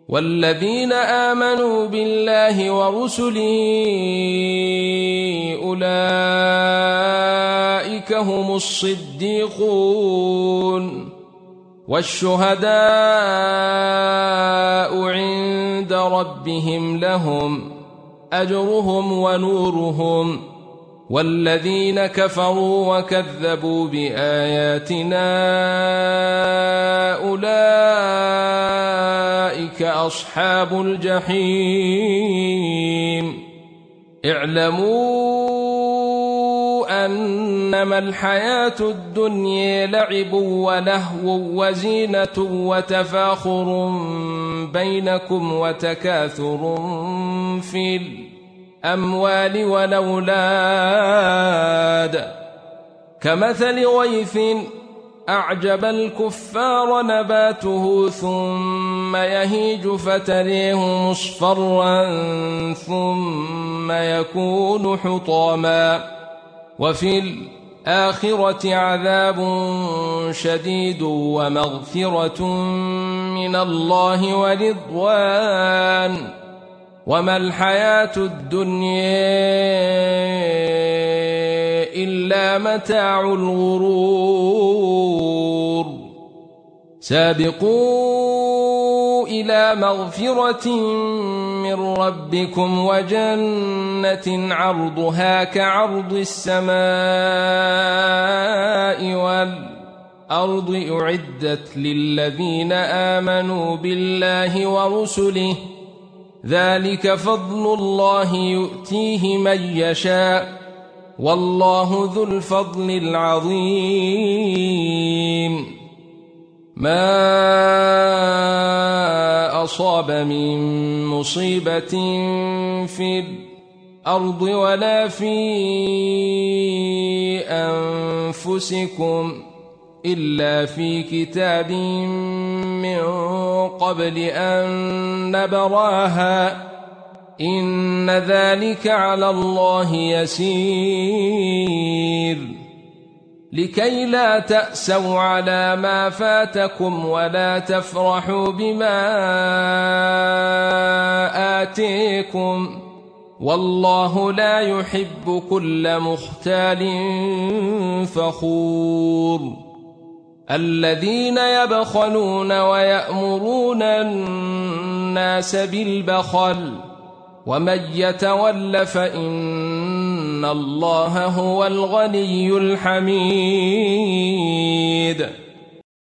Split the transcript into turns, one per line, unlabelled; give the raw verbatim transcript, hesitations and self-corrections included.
والذين آمنوا بالله ورسله أولئك هم الصديقون والشهداء عند ربهم لهم أجرهم ونورهم والذين كفروا وكذبوا بآياتنا أولئك أصحاب الجحيم اعلموا أنما الحياة الدنيا لعب ولهو وزينة وتفاخر بينكم وتكاثر في الأموال والأولاد كمثل غيث أعجب الكفار نباته ثم يهيج فتريه مصفرا ثم يكون حطاما وفي الآخرة عذاب شديد ومغفرة من الله ورضوان وما الحياة الدنيا إلا متاع الغرور سابقوا إلى مغفرة من ربكم وجنة عرضها كعرض السماء والأرض أعدت للذين آمنوا بالله ورسله ذلك فضل الله يؤتيه من يشاء والله ذو الفضل العظيم ما أصاب من مصيبة في الأرض ولا في أنفسكم إلا في كتاب من قبل أن نبراها إن ذلك على الله يسير لكي لا تأسوا على ما فاتكم ولا تفرحوا بما آتيكم والله لا يحب كل مختال فخور الذين يبخلون ويأمرون الناس بالبخل ومن يتول فإن الله هو الغني الحميد